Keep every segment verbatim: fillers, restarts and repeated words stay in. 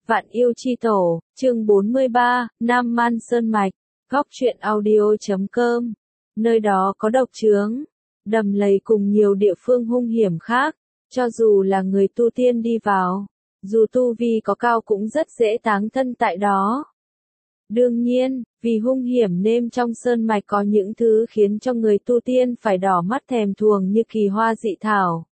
Vạn yêu chi tổ, chương bốn mươi ba, Nam Man Sơn Mạch, góc truyện audio chấm com. Nơi đó có độc trướng, đầm lầy cùng nhiều địa phương hung hiểm khác, cho dù là người tu tiên đi vào, dù tu vi có cao cũng rất dễ táng thân tại đó. Đương nhiên, vì hung hiểm nên trong sơn mạch có những thứ khiến cho người tu tiên phải đỏ mắt thèm thuồng như kỳ hoa dị thảo,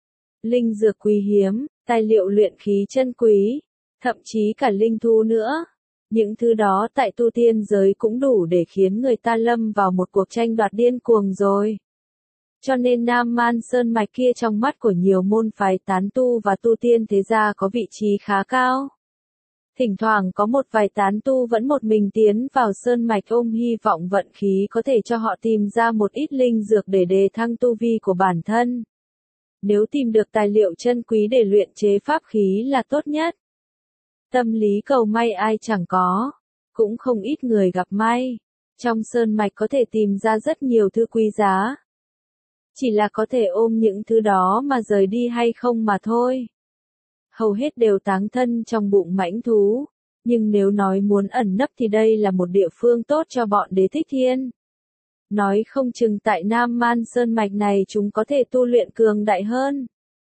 linh dược quý hiếm, tài liệu luyện khí chân quý, thậm chí cả linh thú nữa. Những thứ đó tại tu tiên giới cũng đủ để khiến người ta lâm vào một cuộc tranh đoạt điên cuồng rồi. Cho nên Nam Man Sơn Mạch kia trong mắt của nhiều môn phái tán tu và tu tiên thế gia có vị trí khá cao. Thỉnh thoảng có một vài tán tu vẫn một mình tiến vào Sơn Mạch ôm hy vọng vận khí có thể cho họ tìm ra một ít linh dược để đề thăng tu vi của bản thân. Nếu tìm được tài liệu chân quý để luyện chế pháp khí là tốt nhất. Tâm lý cầu may ai chẳng có, cũng không ít người gặp may. Trong sơn mạch có thể tìm ra rất nhiều thứ quý giá. Chỉ là có thể ôm những thứ đó mà rời đi hay không mà thôi. Hầu hết đều táng thân trong bụng mãnh thú, nhưng nếu nói muốn ẩn nấp thì đây là một địa phương tốt cho bọn Đế Thích Thiên. Nói không chừng tại Nam Man Sơn Mạch này chúng có thể tu luyện cường đại hơn.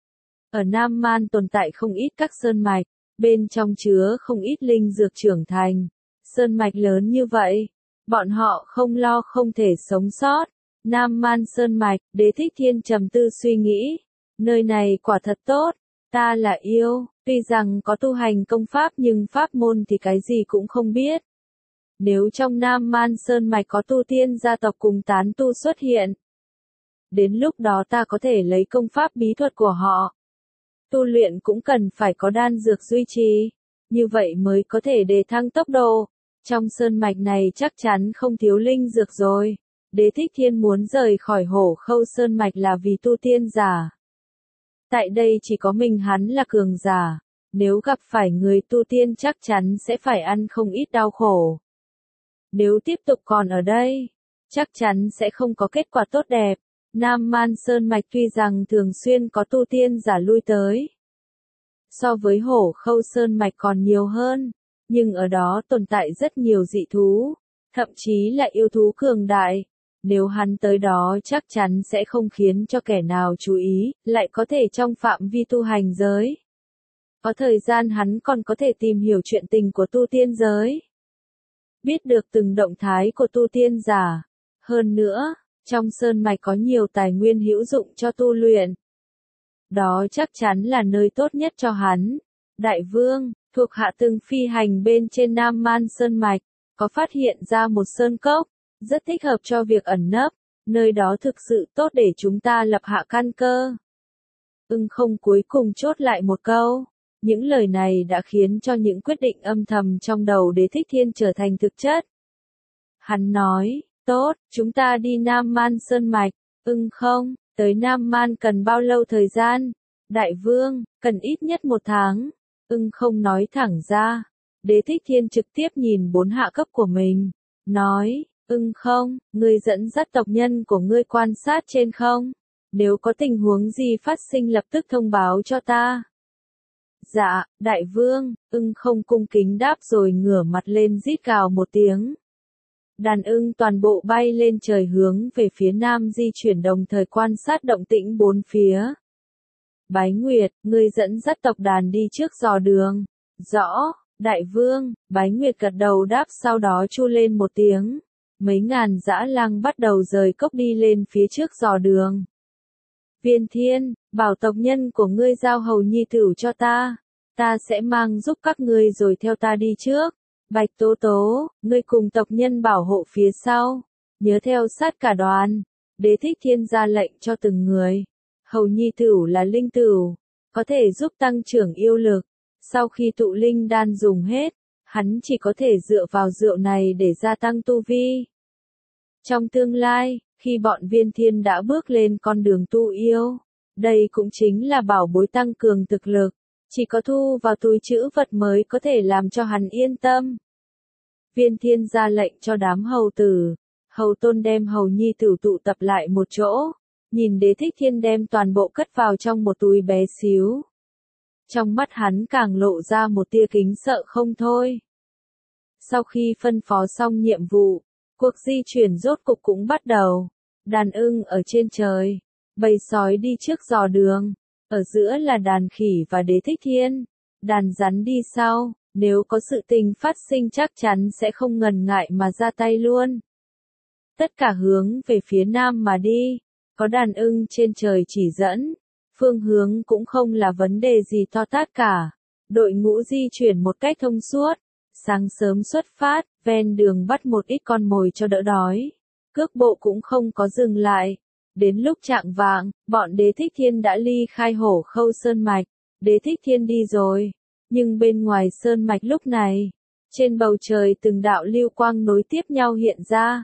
Ở Nam Man tồn tại không ít các sơn mạch, bên trong chứa không ít linh dược trưởng thành. Sơn mạch lớn như vậy, bọn họ không lo không thể sống sót. Nam Man Sơn Mạch, Đế Thích Thiên trầm tư suy nghĩ. Nơi này quả thật tốt, ta là yêu, tuy rằng có tu hành công pháp nhưng pháp môn thì cái gì cũng không biết. Nếu trong Nam Man Sơn Mạch có tu tiên gia tộc cùng tán tu xuất hiện, đến lúc đó ta có thể lấy công pháp bí thuật của họ. Tu luyện cũng cần phải có đan dược duy trì, như vậy mới có thể đề thăng tốc độ. Trong sơn mạch này chắc chắn không thiếu linh dược rồi. Đế Thích Thiên muốn rời khỏi Hổ Khâu Sơn Mạch là vì tu tiên giả. Tại đây chỉ có mình hắn là cường giả, nếu gặp phải người tu tiên chắc chắn sẽ phải ăn không ít đau khổ. Nếu tiếp tục còn ở đây, chắc chắn sẽ không có kết quả tốt đẹp. Nam Man Sơn Mạch tuy rằng thường xuyên có tu tiên giả lui tới, so với Hổ Khâu Sơn Mạch còn nhiều hơn, nhưng ở đó tồn tại rất nhiều dị thú, thậm chí là yêu thú cường đại. Nếu hắn tới đó chắc chắn sẽ không khiến cho kẻ nào chú ý, lại có thể trong phạm vi tu hành giới. Có thời gian hắn còn có thể tìm hiểu chuyện tình của tu tiên giới, biết được từng động thái của tu tiên giả. Hơn nữa, trong sơn mạch có nhiều tài nguyên hữu dụng cho tu luyện. Đó chắc chắn là nơi tốt nhất cho hắn. Đại vương, thuộc hạ từng phi hành bên trên Nam Man Sơn Mạch, có phát hiện ra một sơn cốc, rất thích hợp cho việc ẩn nấp, nơi đó thực sự tốt để chúng ta lập hạ căn cơ. Ưng Không cuối cùng chốt lại một câu. Những lời này đã khiến cho những quyết định âm thầm trong đầu Đế Thích Thiên trở thành thực chất. Hắn nói, tốt, chúng ta đi Nam Man Sơn Mạch. Ưng Không, tới Nam Man cần bao lâu thời gian? Đại vương, cần ít nhất một tháng. Ưng Không nói thẳng ra. Đế Thích Thiên trực tiếp nhìn bốn hạ cấp của mình, nói, Ưng Không, ngươi dẫn dắt tộc nhân của ngươi quan sát trên không? Nếu có tình huống gì phát sinh lập tức thông báo cho ta. Dạ, đại vương, Ưng Không cung kính đáp rồi ngửa mặt lên rít gào một tiếng. Đàn ưng toàn bộ bay lên trời hướng về phía nam di chuyển đồng thời quan sát động tĩnh bốn phía. Bái Nguyệt, ngươi dẫn dắt tộc đàn đi trước dò đường. Rõ, đại vương, Bái Nguyệt gật đầu đáp sau đó chu lên một tiếng. Mấy ngàn dã lang bắt đầu rời cốc đi lên phía trước dò đường. Viên Thiên, bảo tộc nhân của ngươi giao hầu nhi tử cho ta. Ta sẽ mang giúp các ngươi rồi theo ta đi trước. Bạch Tố Tố, ngươi cùng tộc nhân bảo hộ phía sau. Nhớ theo sát cả đoàn. Đế Thích Thiên ra lệnh cho từng người. Hầu nhi tử là linh tử, có thể giúp tăng trưởng yêu lực. Sau khi tụ linh đan dùng hết, hắn chỉ có thể dựa vào rượu này để gia tăng tu vi. Trong tương lai, khi bọn Viên Thiên đã bước lên con đường tu yêu, đây cũng chính là bảo bối tăng cường thực lực. Chỉ có thu vào túi trữ vật mới có thể làm cho hắn yên tâm. Viên Thiên ra lệnh cho đám hầu tử, hầu tôn đem hầu nhi tử tụ tập lại một chỗ, nhìn Đế Thích Thiên đem toàn bộ cất vào trong một túi bé xíu. Trong mắt hắn càng lộ ra một tia kính sợ không thôi. Sau khi phân phó xong nhiệm vụ, cuộc di chuyển rốt cục cũng bắt đầu. Đàn ưng ở trên trời, bầy sói đi trước dò đường, ở giữa là đàn khỉ và Đế Thích Thiên, đàn rắn đi sau, nếu có sự tình phát sinh chắc chắn sẽ không ngần ngại mà ra tay luôn. Tất cả hướng về phía nam mà đi, có đàn ưng trên trời chỉ dẫn, phương hướng cũng không là vấn đề gì to tát cả. Đội ngũ di chuyển một cách thông suốt, sáng sớm xuất phát, ven đường bắt một ít con mồi cho đỡ đói. Cước bộ cũng không có dừng lại. Đến lúc chạng vạng, bọn Đế Thích Thiên đã ly khai Hổ Khâu Sơn Mạch. Đế Thích Thiên đi rồi, nhưng bên ngoài Sơn Mạch lúc này, trên bầu trời từng đạo lưu quang nối tiếp nhau hiện ra.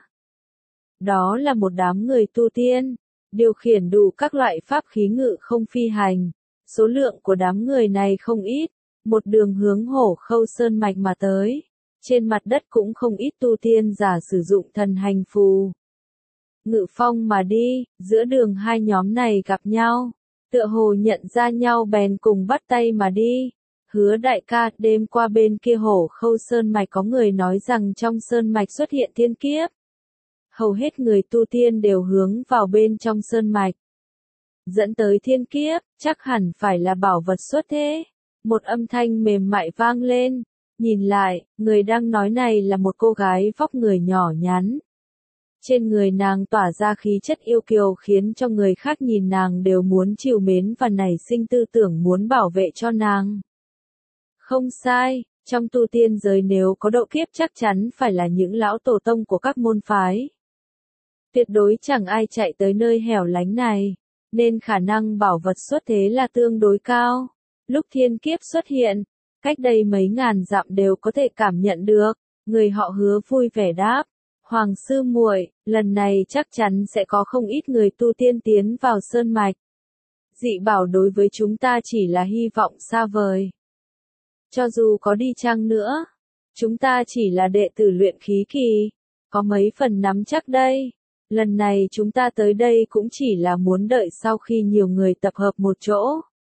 Đó là một đám người tu tiên, điều khiển đủ các loại pháp khí ngự không phi hành. Số lượng của đám người này không ít, một đường hướng Hổ Khâu Sơn Mạch mà tới. Trên mặt đất cũng không ít tu tiên giả sử dụng thần hành phù. Ngự phong mà đi, giữa đường hai nhóm này gặp nhau, tựa hồ nhận ra nhau bèn cùng bắt tay mà đi. Hứa đại ca, đêm qua bên kia Hổ Khâu Sơn Mạch có người nói rằng trong Sơn Mạch xuất hiện thiên kiếp. Hầu hết người tu tiên đều hướng vào bên trong Sơn Mạch. Dẫn tới thiên kiếp, chắc hẳn phải là bảo vật xuất thế. Một âm thanh mềm mại vang lên, nhìn lại, người đang nói này là một cô gái vóc người nhỏ nhắn. Trên người nàng tỏa ra khí chất yêu kiều khiến cho người khác nhìn nàng đều muốn trìu mến và nảy sinh tư tưởng muốn bảo vệ cho nàng. Không sai, trong tu tiên giới nếu có độ kiếp chắc chắn phải là những lão tổ tông của các môn phái. Tuyệt đối chẳng ai chạy tới nơi hẻo lánh này, nên khả năng bảo vật xuất thế là tương đối cao. Lúc thiên kiếp xuất hiện, cách đây mấy ngàn dặm đều có thể cảm nhận được, người họ Hứa vui vẻ đáp. Hoàng sư muội, lần này chắc chắn sẽ có không ít người tu tiên tiến vào Sơn Mạch. Dị bảo đối với chúng ta chỉ là hy vọng xa vời. Cho dù có đi chăng nữa, chúng ta chỉ là đệ tử luyện khí kỳ, có mấy phần nắm chắc đây. Lần này chúng ta tới đây cũng chỉ là muốn đợi sau khi nhiều người tập hợp một chỗ.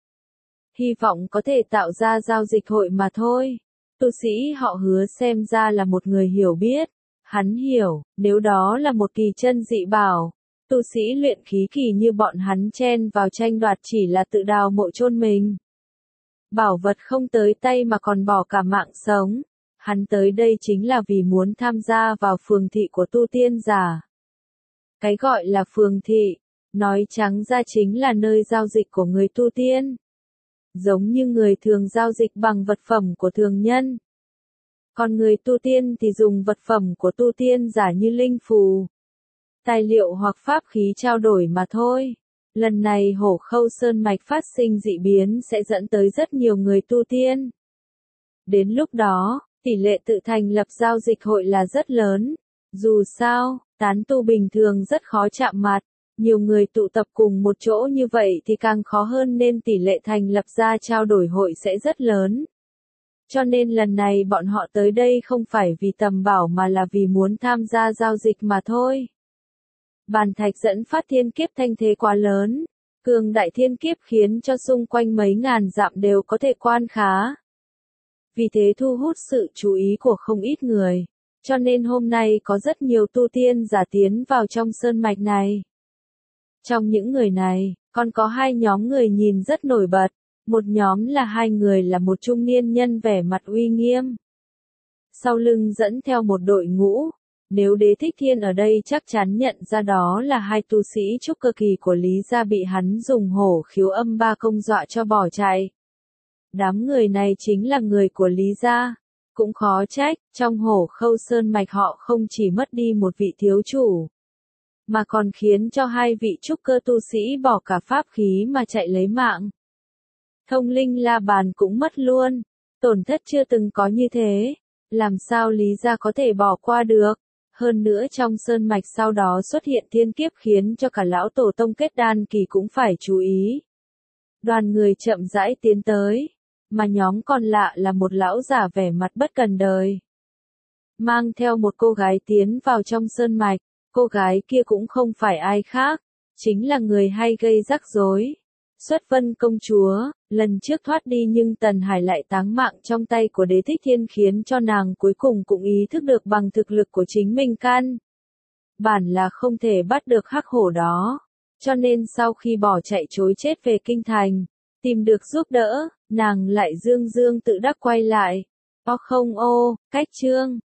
Hy vọng có thể tạo ra giao dịch hội mà thôi. Tu sĩ họ Hứa xem ra là một người hiểu biết. Hắn hiểu, nếu đó là một kỳ chân dị bảo, tu sĩ luyện khí kỳ như bọn hắn chen vào tranh đoạt chỉ là tự đào mộ chôn mình. Bảo vật không tới tay mà còn bỏ cả mạng sống. Hắn tới đây chính là vì muốn tham gia vào phường thị của tu tiên giả. Cái gọi là phường thị, nói trắng ra chính là nơi giao dịch của người tu tiên. Giống như người thường giao dịch bằng vật phẩm của thường nhân. Còn người tu tiên thì dùng vật phẩm của tu tiên giả như linh phù, tài liệu hoặc pháp khí trao đổi mà thôi. Lần này Hổ Khâu Sơn Mạch phát sinh dị biến sẽ dẫn tới rất nhiều người tu tiên. Đến lúc đó, tỷ lệ tự thành lập giao dịch hội là rất lớn. Dù sao, tán tu bình thường rất khó chạm mặt. Nhiều người tụ tập cùng một chỗ như vậy thì càng khó hơn nên tỷ lệ thành lập ra trao đổi hội sẽ rất lớn. Cho nên lần này bọn họ tới đây không phải vì tầm bảo mà là vì muốn tham gia giao dịch mà thôi. Bàn thạch dẫn phát thiên kiếp thanh thế quá lớn, cường đại thiên kiếp khiến cho xung quanh mấy ngàn dặm đều có thể quan khá. Vì thế thu hút sự chú ý của không ít người, cho nên hôm nay có rất nhiều tu tiên giả tiến vào trong sơn mạch này. Trong những người này, còn có hai nhóm người nhìn rất nổi bật. Một nhóm là hai người là một trung niên nhân vẻ mặt uy nghiêm. Sau lưng dẫn theo một đội ngũ, nếu Đế Thích Thiên ở đây chắc chắn nhận ra đó là hai tu sĩ trúc cơ kỳ của Lý gia bị hắn dùng hổ khiếu âm ba công dọa cho bỏ chạy. Đám người này chính là người của Lý gia. Cũng khó trách, trong Hổ Khâu Sơn Mạch họ không chỉ mất đi một vị thiếu chủ, mà còn khiến cho hai vị trúc cơ tu sĩ bỏ cả pháp khí mà chạy lấy mạng. Thông linh la bàn cũng mất luôn, tổn thất chưa từng có như thế, làm sao Lý gia có thể bỏ qua được. Hơn nữa trong sơn mạch sau đó xuất hiện thiên kiếp khiến cho cả lão tổ tông kết đan kỳ cũng phải chú ý. Đoàn người chậm rãi tiến tới, mà nhóm còn lạ là một lão giả vẻ mặt bất cần đời. Mang theo một cô gái tiến vào trong sơn mạch, cô gái kia cũng không phải ai khác, chính là người hay gây rắc rối. Xuất Vân công chúa, lần trước thoát đi nhưng Tần Hải lại táng mạng trong tay của Đế Thích Thiên khiến cho nàng cuối cùng cũng ý thức được bằng thực lực của chính mình căn bản là không thể bắt được hắc hổ đó. Cho nên sau khi bỏ chạy trối chết về kinh thành, tìm được giúp đỡ, nàng lại dương dương tự đắc quay lại. O không ô, cách chương.